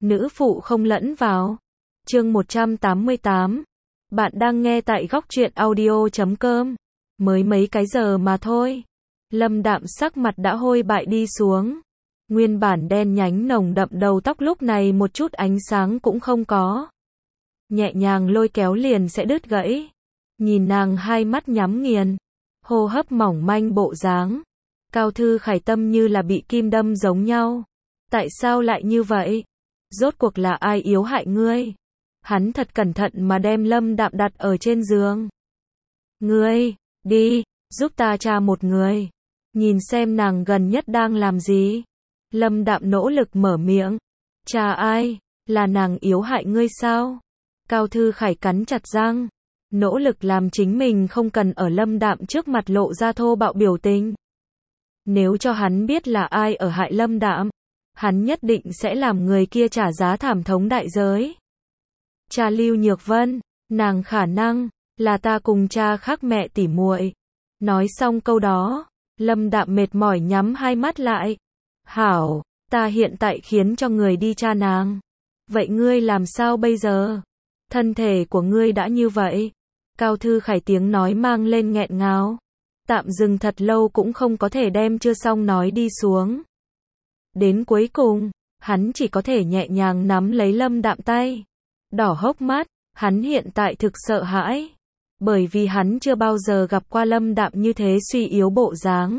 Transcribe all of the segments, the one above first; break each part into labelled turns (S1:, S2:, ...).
S1: nữ phụ không lẫn vào. Chương 188. Bạn đang nghe tại góc truyện audio.com. Mới mấy cái giờ mà thôi. Lâm Đạm sắc mặt đã hôi bại đi xuống. Nguyên bản đen nhánh nồng đậm đầu tóc lúc này một chút ánh sáng cũng không có. Nhẹ nhàng lôi kéo liền sẽ đứt gãy. Nhìn nàng hai mắt nhắm nghiền, hô hấp mỏng manh bộ dáng. Cao Thư Khải tâm như là bị kim đâm giống nhau. Tại sao lại như vậy? Rốt cuộc là ai yếu hại ngươi? Hắn thật cẩn thận mà đem Lâm Đạm đặt ở trên giường. Ngươi, đi, giúp ta tra một người. Nhìn xem nàng gần nhất đang làm gì. Lâm Đạm nỗ lực mở miệng. Tra ai? Là nàng yếu hại ngươi sao? Cao Thư Khải cắn chặt răng. Nỗ lực làm chính mình không cần ở Lâm Đạm trước mặt lộ ra thô bạo biểu tình. Nếu cho hắn biết là ai ở hại Lâm Đạm, hắn nhất định sẽ làm người kia trả giá thảm thống đại giới. Cha Lưu Nhược Vân, nàng khả năng là ta cùng cha khác mẹ tỉ muội. Nói xong câu đó, Lâm Đạm mệt mỏi nhắm hai mắt lại. Hảo, ta hiện tại khiến cho người đi tra nàng. Vậy ngươi làm sao bây giờ? Thân thể của ngươi đã như vậy. Cao Thư Khải tiếng nói mang lên nghẹn ngào. Tạm dừng thật lâu cũng không có thể đem chưa xong nói đi xuống. Đến cuối cùng, hắn chỉ có thể nhẹ nhàng nắm lấy Lâm Đạm tay. Đỏ hốc mắt, hắn hiện tại thực sợ hãi. Bởi vì hắn chưa bao giờ gặp qua Lâm Đạm như thế suy yếu bộ dáng.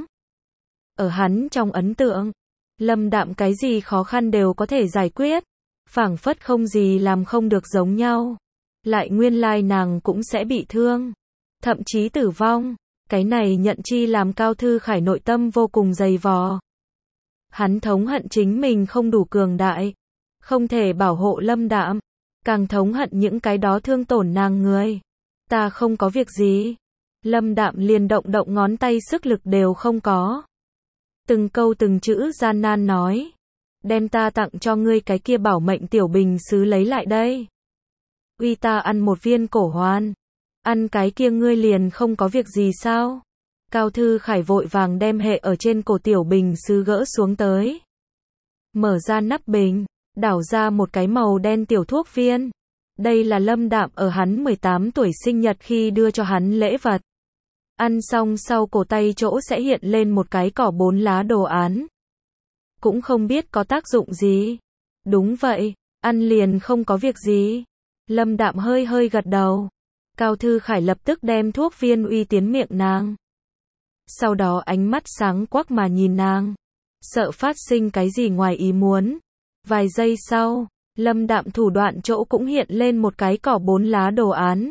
S1: Ở hắn trong ấn tượng, Lâm Đạm cái gì khó khăn đều có thể giải quyết. Phảng phất không gì làm không được giống nhau. Lại nguyên lai nàng cũng sẽ bị thương. Thậm chí tử vong. Cái này nhận chi làm Cao Thư Khải nội tâm vô cùng dày vò. Hắn thống hận chính mình không đủ cường đại. Không thể bảo hộ Lâm Đạm. Càng thống hận những cái đó thương tổn nàng người. Ta không có việc gì. Lâm Đạm liền động động ngón tay sức lực đều không có. Từng câu từng chữ gian nan nói. Đem ta tặng cho ngươi cái kia bảo mệnh tiểu bình sứ lấy lại đây. Uy ta ăn một viên cổ hoàn. Ăn cái kia ngươi liền không có việc gì sao? Cao Thư Khải vội vàng đem hệ ở trên cổ tiểu bình sứ gỡ xuống tới. Mở ra nắp bình, đảo ra một cái màu đen tiểu thuốc viên. Đây là Lâm Đạm ở hắn 18 tuổi sinh nhật khi đưa cho hắn lễ vật. Ăn xong sau cổ tay chỗ sẽ hiện lên một cái cỏ 4 lá đồ án. Cũng không biết có tác dụng gì. Đúng vậy, ăn liền không có việc gì. Lâm Đạm hơi hơi gật đầu. Cao Thư Khải lập tức đem thuốc viên uy tiến miệng nàng. Sau đó ánh mắt sáng quắc mà nhìn nàng. Sợ phát sinh cái gì ngoài ý muốn. Vài giây sau, Lâm Đạm thủ đoạn chỗ cũng hiện lên một cái cỏ 4 lá đồ án.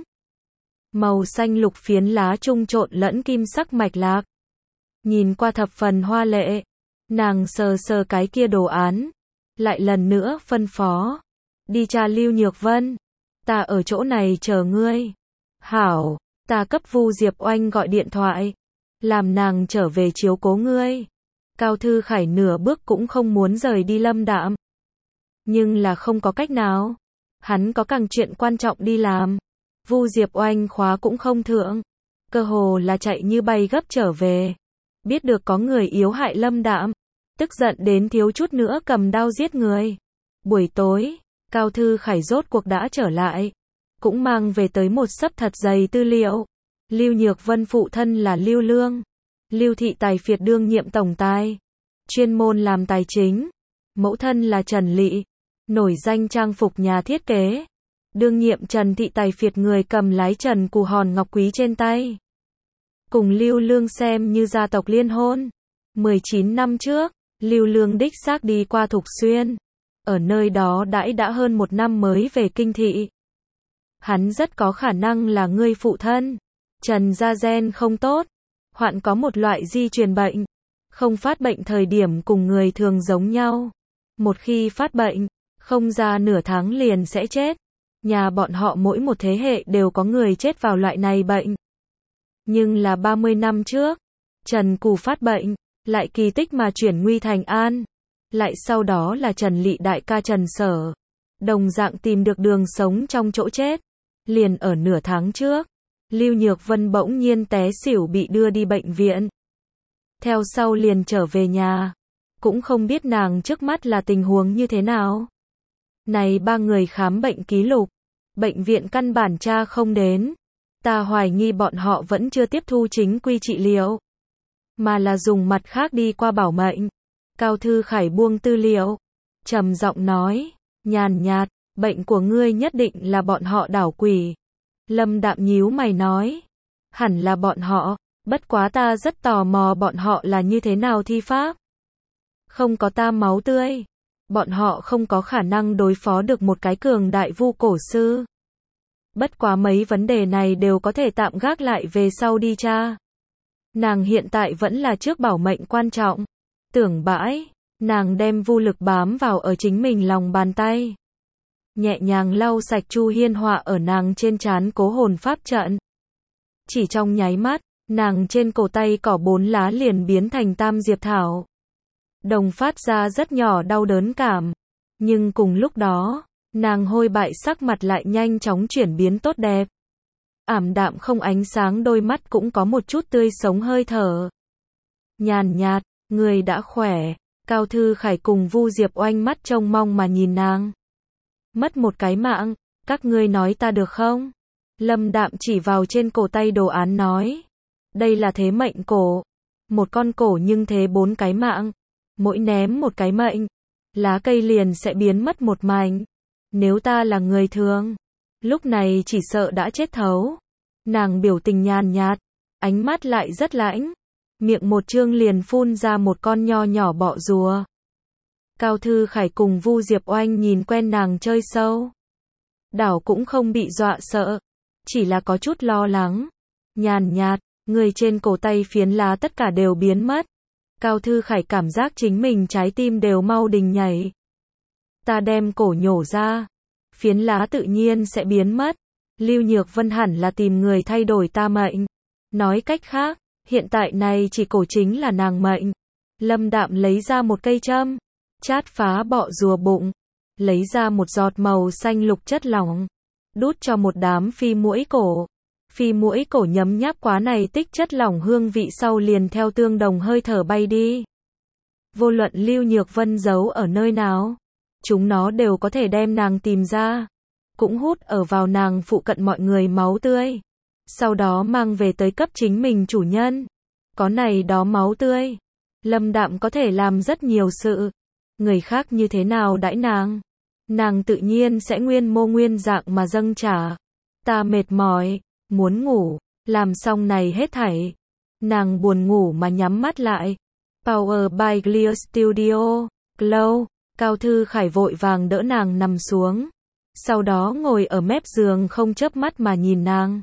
S1: Màu xanh lục phiến lá trung trộn lẫn kim sắc mạch lạc. Nhìn qua thập phần hoa lệ. Nàng sờ sờ cái kia đồ án. Lại lần nữa phân phó. Đi tra Lưu Nhược Vân. Ta ở chỗ này chờ ngươi. Hảo, ta cấp Vu Diệp Oanh gọi điện thoại. Làm nàng trở về chiếu cố ngươi. Cao Thư Khải nửa bước cũng không muốn rời đi Lâm Đạm. Nhưng là không có cách nào. Hắn có càng chuyện quan trọng đi làm. Vu Diệp Oanh khóa cũng không thượng. Cơ hồ là chạy như bay gấp trở về. Biết được có người yếu hại Lâm Đạm. Tức giận đến thiếu chút nữa cầm đao giết người. Buổi tối, Cao Thư Khải rốt cuộc đã trở lại. Cũng mang về tới một xấp thật dày tư liệu. Lưu Nhược Vân phụ thân là Lưu Lương. Lưu thị tài phiệt đương nhiệm tổng tài. Chuyên môn làm tài chính. Mẫu thân là Trần Lị. Nổi danh trang phục nhà thiết kế. Đương nhiệm Trần thị tài phiệt người cầm lái Trần Cù Hòn ngọc quý trên tay. Cùng Lưu Lương xem như gia tộc liên hôn. 19 năm trước, Lưu Lương đích xác đi qua Thục Xuyên. Ở nơi đó đãi đã hơn 1 năm mới về kinh thị. Hắn rất có khả năng là ngươi phụ thân. Trần gia gen không tốt. Hoạn có một loại di truyền bệnh. Không phát bệnh thời điểm cùng người thường giống nhau. Một khi phát bệnh, không ra nửa tháng liền sẽ chết. Nhà bọn họ mỗi một thế hệ đều có người chết vào loại này bệnh. Nhưng là 30 năm trước, Trần Cù phát bệnh, lại kỳ tích mà chuyển nguy thành an. Lại sau đó là Trần Lị đại ca Trần Sở. Đồng dạng tìm được đường sống trong chỗ chết. Liền ở nửa tháng trước, Lưu Nhược Vân bỗng nhiên té xỉu bị đưa đi bệnh viện. Theo sau liền trở về nhà. Cũng không biết nàng trước mắt là tình huống như thế nào. Này ba người khám bệnh ký lục, bệnh viện căn bản tra không đến. Ta hoài nghi bọn họ vẫn chưa tiếp thu chính quy trị liệu, mà là dùng mặt khác đi qua bảo mệnh. Cao Thư Khải buông tư liệu, trầm giọng nói, nhàn nhạt, bệnh của ngươi nhất định là bọn họ đảo quỷ. Lâm Đạm nhíu mày nói, hẳn là bọn họ, bất quá ta rất tò mò bọn họ là như thế nào thi pháp. Không có ta máu tươi, bọn họ không có khả năng đối phó được một cái cường đại vu cổ sư. Bất quá mấy vấn đề này đều có thể tạm gác lại về sau đi cha. Nàng hiện tại vẫn là trước bảo mệnh quan trọng. Tưởng bãi, nàng đem vu lực bám vào ở chính mình lòng bàn tay. Nhẹ nhàng lau sạch Chu Hiên họa ở nàng trên trán cố hồn pháp trận. Chỉ trong nháy mắt, nàng trên cổ tay cỏ 4 lá liền biến thành tam diệp thảo. Đồng phát ra rất nhỏ đau đớn cảm. Nhưng cùng lúc đó, nàng hôi bại sắc mặt lại nhanh chóng chuyển biến tốt đẹp. Ảm đạm không ánh sáng đôi mắt cũng có một chút tươi sống hơi thở. Nhàn nhạt, người đã khỏe. Cao Thư Khải cùng Vu Diệp Oanh mắt trông mong mà nhìn nàng. Mất một cái mạng, các ngươi nói ta được không? Lâm Đạm chỉ vào trên cổ tay đồ án nói. Đây là thế mệnh cổ. Một con cổ nhưng thế 4 cái mạng. Mỗi ném một cái mệnh, lá cây liền sẽ biến mất một mảnh. Nếu ta là người thường, lúc này chỉ sợ đã chết thấu. Nàng biểu tình nhàn nhạt, ánh mắt lại rất lãnh. Miệng một trương liền phun ra một con nho nhỏ bọ rùa. Cao Thư Khải cùng Vu Diệp Oanh nhìn quen nàng chơi sâu. Đảo cũng không bị dọa sợ, chỉ là có chút lo lắng. Nhàn nhạt, người trên cổ tay phiến lá tất cả đều biến mất. Cao Thư Khải cảm giác chính mình trái tim đều mau đình nhảy. Ta đem cổ nhổ ra, phiến lá tự nhiên sẽ biến mất. Lưu Nhược Vân hẳn là tìm người thay đổi ta mệnh. Nói cách khác, hiện tại này chỉ cổ chính là nàng mệnh. Lâm Đạm lấy ra một cây châm, chát phá bọ rùa bụng, lấy ra một giọt màu xanh lục chất lỏng, đút cho một đám phi muỗi cổ. Phi muỗi cổ nhấm nháp quá này tích chất lỏng hương vị sau liền theo tương đồng hơi thở bay đi. Vô luận Lưu Nhược Vân giấu ở nơi nào, chúng nó đều có thể đem nàng tìm ra, cũng hút ở vào nàng phụ cận mọi người máu tươi, sau đó mang về tới cấp chính mình chủ nhân. Có này đó máu tươi, Lâm Đạm có thể làm rất nhiều sự. Người khác như thế nào đãi nàng tự nhiên sẽ nguyên mô nguyên dạng mà dâng trả. Ta mệt mỏi, muốn ngủ, làm xong này hết thảy. Nàng buồn ngủ mà nhắm mắt lại. Power by Clear Studio, Glow. Cao Thư Khải vội vàng đỡ nàng nằm xuống. Sau đó ngồi ở mép giường không chớp mắt mà nhìn nàng.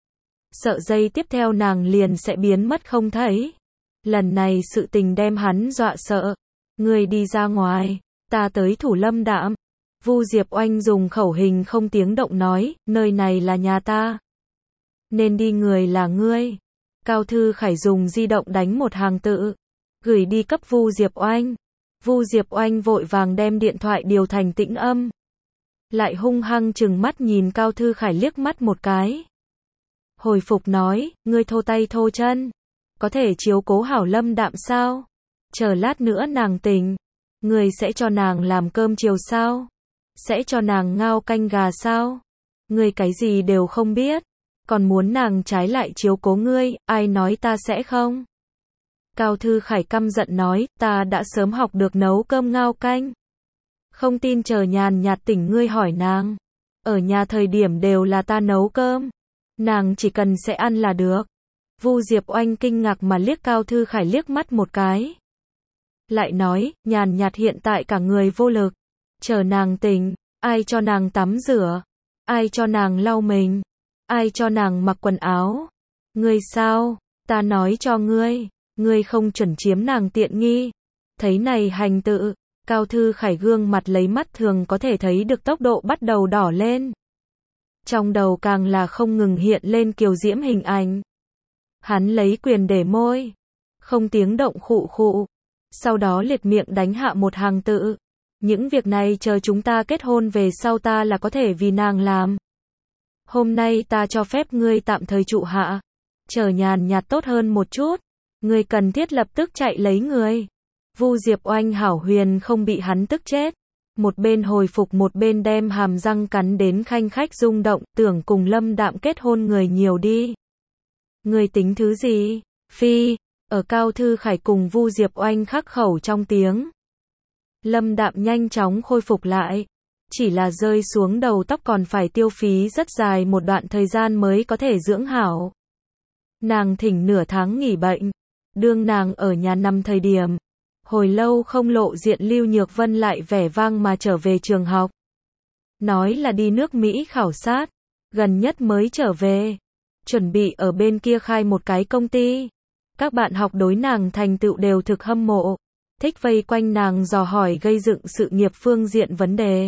S1: Sợ giây tiếp theo nàng liền sẽ biến mất không thấy. Lần này sự tình đem hắn dọa sợ. Người đi ra ngoài, ta tới thủ Lâm Đạm. Vu Diệp Oanh dùng khẩu hình không tiếng động nói, nơi này là nhà ta. Nên đi người là ngươi. Cao Thư Khải dùng di động đánh một hàng tự, gửi đi cấp Vu Diệp Oanh. Vu Diệp Oanh vội vàng đem điện thoại điều thành tĩnh âm. Lại hung hăng trừng mắt nhìn Cao Thư Khải liếc mắt một cái. Hồi phục nói, ngươi thô tay thô chân, có thể chiếu cố hảo Lâm Đạm sao? Chờ lát nữa nàng tỉnh, ngươi sẽ cho nàng làm cơm chiều sao? Sẽ cho nàng ngao canh gà sao? Ngươi cái gì đều không biết, còn muốn nàng trái lại chiếu cố ngươi, ai nói ta sẽ không? Cao Thư Khải căm giận nói, ta đã sớm học được nấu cơm ngao canh. Không tin chờ nhàn nhạt tỉnh ngươi hỏi nàng. Ở nhà thời điểm đều là ta nấu cơm. Nàng chỉ cần sẽ ăn là được. Vu Diệp Oanh kinh ngạc mà liếc Cao Thư Khải liếc mắt một cái. Lại nói, nhàn nhạt hiện tại cả người vô lực. Chờ nàng tỉnh, ai cho nàng tắm rửa? Ai cho nàng lau mình? Ai cho nàng mặc quần áo? Ngươi sao? Ta nói cho ngươi, ngươi không chuẩn chiếm nàng tiện nghi. Thấy này hành tự, Cao Thư Khải gương mặt lấy mắt thường có thể thấy được tốc độ bắt đầu đỏ lên. Trong đầu càng là không ngừng hiện lên kiều diễm hình ảnh. Hắn lấy quyền để môi, không tiếng động khụ khụ, sau đó liệt miệng đánh hạ một hàng tự. Những việc này chờ chúng ta kết hôn về sau ta là có thể vì nàng làm. Hôm nay ta cho phép ngươi tạm thời trụ hạ. Chờ nhàn nhạt tốt hơn một chút, ngươi cần thiết lập tức chạy lấy người. Vu Diệp Oanh hảo huyền không bị hắn tức chết. một bên hồi phục một bên đem hàm răng cắn đến khanh khách rung động, tưởng cùng Lâm Đạm kết hôn người nhiều đi. Người tính thứ gì? Phi, ở Cao Thư Khải cùng Vu Diệp Oanh khắc khẩu trong tiếng. Lâm Đạm nhanh chóng khôi phục lại. Chỉ là rơi xuống đầu tóc còn phải tiêu phí rất dài một đoạn thời gian mới có thể dưỡng hảo. Nàng thỉnh nửa tháng nghỉ bệnh. Đương nàng ở nhà nằm thời điểm. Hồi lâu không lộ diện Lưu Nhược Vân lại vẻ vang mà trở về trường học. Nói là đi nước Mỹ khảo sát. Gần nhất mới trở về. Chuẩn bị ở bên kia khai một cái công ty. Các bạn học đối nàng thành tựu đều thực hâm mộ. Thích vây quanh nàng dò hỏi gây dựng sự nghiệp phương diện vấn đề.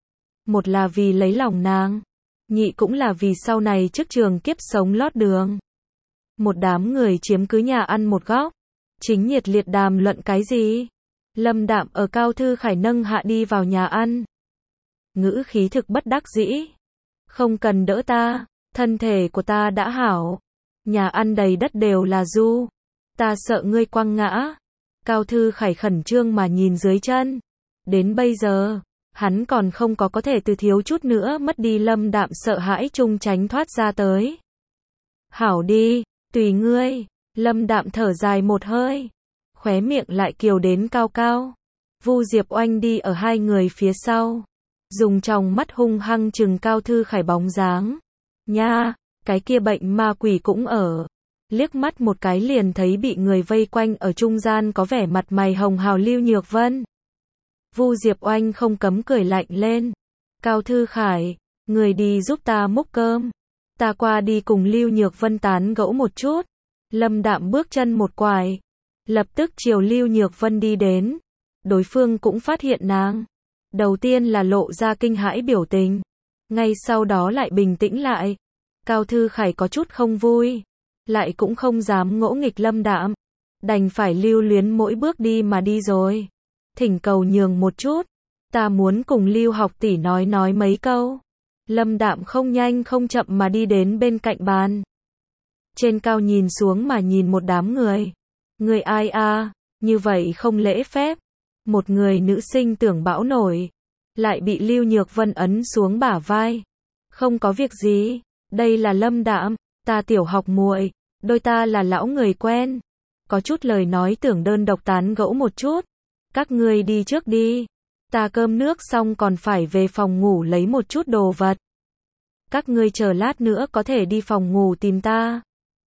S1: Một là vì lấy lòng nàng. Nhị cũng là vì sau này trước trường kiếp sống lót đường. Một đám người chiếm cứ nhà ăn một góc. Chính nhiệt liệt đàm luận cái gì? Lâm Đạm ở Cao Thư Khải nâng hạ đi vào nhà ăn. Ngữ khí thực bất đắc dĩ. Không cần đỡ ta, thân thể của ta đã hảo. Nhà ăn đầy đất đều là du. Ta sợ ngươi quăng ngã. Cao Thư Khải khẩn trương mà nhìn dưới chân. Đến bây giờ, hắn còn không có thể từ thiếu chút nữa mất đi. Lâm Đạm sợ hãi chung tránh thoát ra tới. Hảo đi, tùy ngươi. Lâm Đạm thở dài một hơi. Khóe miệng lại kiều đến cao cao. Vu Diệp Oanh đi ở hai người phía sau. Dùng tròng mắt hung hăng chừng Cao Thư Khải bóng dáng. Nha, cái kia bệnh ma quỷ cũng ở. Liếc mắt một cái liền thấy bị người vây quanh ở trung gian có vẻ mặt mày hồng hào Lưu Nhược Vân. Vu Diệp Oanh không cấm cười lạnh lên. Cao Thư Khải, người đi giúp ta múc cơm. Ta qua đi cùng Lưu Nhược Vân tán gẫu một chút. Lâm Đạm bước chân một quải. Lập tức chiều Lưu Nhược Vân đi đến. Đối phương cũng phát hiện nàng. Đầu tiên là lộ ra kinh hãi biểu tình. Ngay sau đó lại bình tĩnh lại. Cao Thư Khải có chút không vui. Lại cũng không dám ngỗ nghịch Lâm Đạm. Đành phải lưu luyến mỗi bước đi mà đi rồi. Thỉnh cầu nhường một chút. Ta muốn cùng Lưu học tỷ nói mấy câu. Lâm Đạm không nhanh không chậm mà đi đến bên cạnh bàn. Trên cao nhìn xuống mà nhìn một đám người. Người ai a, như vậy không lễ phép. Một người nữ sinh tưởng bão nổi. Lại bị Lưu Nhược Vân ấn xuống bả vai. Không có việc gì. Đây là Lâm Đạm, ta tiểu học muội. Đôi ta là lão người quen. Có chút lời nói tưởng đơn độc tán gẫu một chút. Các ngươi đi trước đi. Ta cơm nước xong còn phải về phòng ngủ lấy một chút đồ vật. Các ngươi chờ lát nữa có thể đi phòng ngủ tìm ta.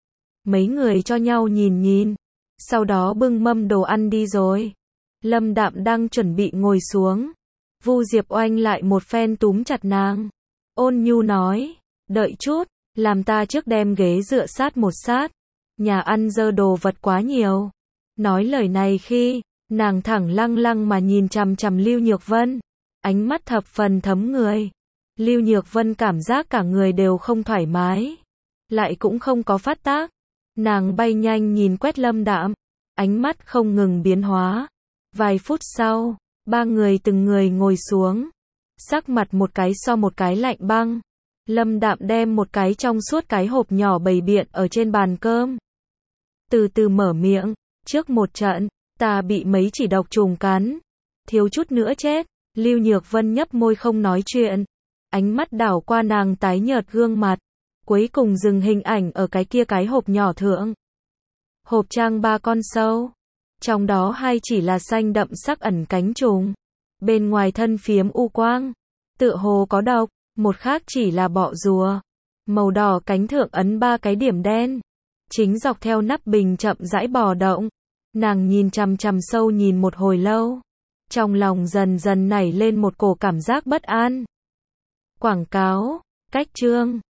S1: Mấy người cho nhau nhìn nhìn. Sau đó bưng mâm đồ ăn đi rồi. Lâm Đạm đang chuẩn bị ngồi xuống. Vu Diệp Oanh lại một phen túm chặt nàng. Ôn nhu nói. Đợi chút, làm ta trước đem ghế dựa sát một sát. Nhà ăn dơ đồ vật quá nhiều. Nói lời này khi, nàng thẳng lăng lăng mà nhìn chằm chằm Lưu Nhược Vân. Ánh mắt thập phần thấm người. Lưu Nhược Vân cảm giác cả người đều không thoải mái. Lại cũng không có phát tác. Nàng bay nhanh nhìn quét Lâm Đạm. Ánh mắt không ngừng biến hóa. Vài phút sau, ba người từng người ngồi xuống. Sắc mặt một cái so một cái lạnh băng. Lâm Đạm đem một cái trong suốt cái hộp nhỏ bày biện ở trên bàn cơm. Từ từ mở miệng. Trước một trận, ta bị mấy chỉ độc trùng cắn. Thiếu chút nữa chết. Lưu Nhược Vân nhấp môi không nói chuyện. Ánh mắt đảo qua nàng tái nhợt gương mặt. Cuối cùng dừng hình ảnh ở cái kia cái hộp nhỏ thượng. Hộp trang 3 con sâu. Trong đó 2 chỉ là xanh đậm sắc ẩn cánh trùng. Bên ngoài thân phiếm u quang. Tựa hồ có độc. Một khác chỉ là bọ rùa. Màu đỏ cánh thượng ấn 3 cái điểm đen. Chính dọc theo nắp bình chậm rãi bò động. Nàng nhìn chằm chằm sâu nhìn một hồi lâu. Trong lòng dần dần nảy lên một cổ cảm giác bất an. Quảng cáo, cách chương.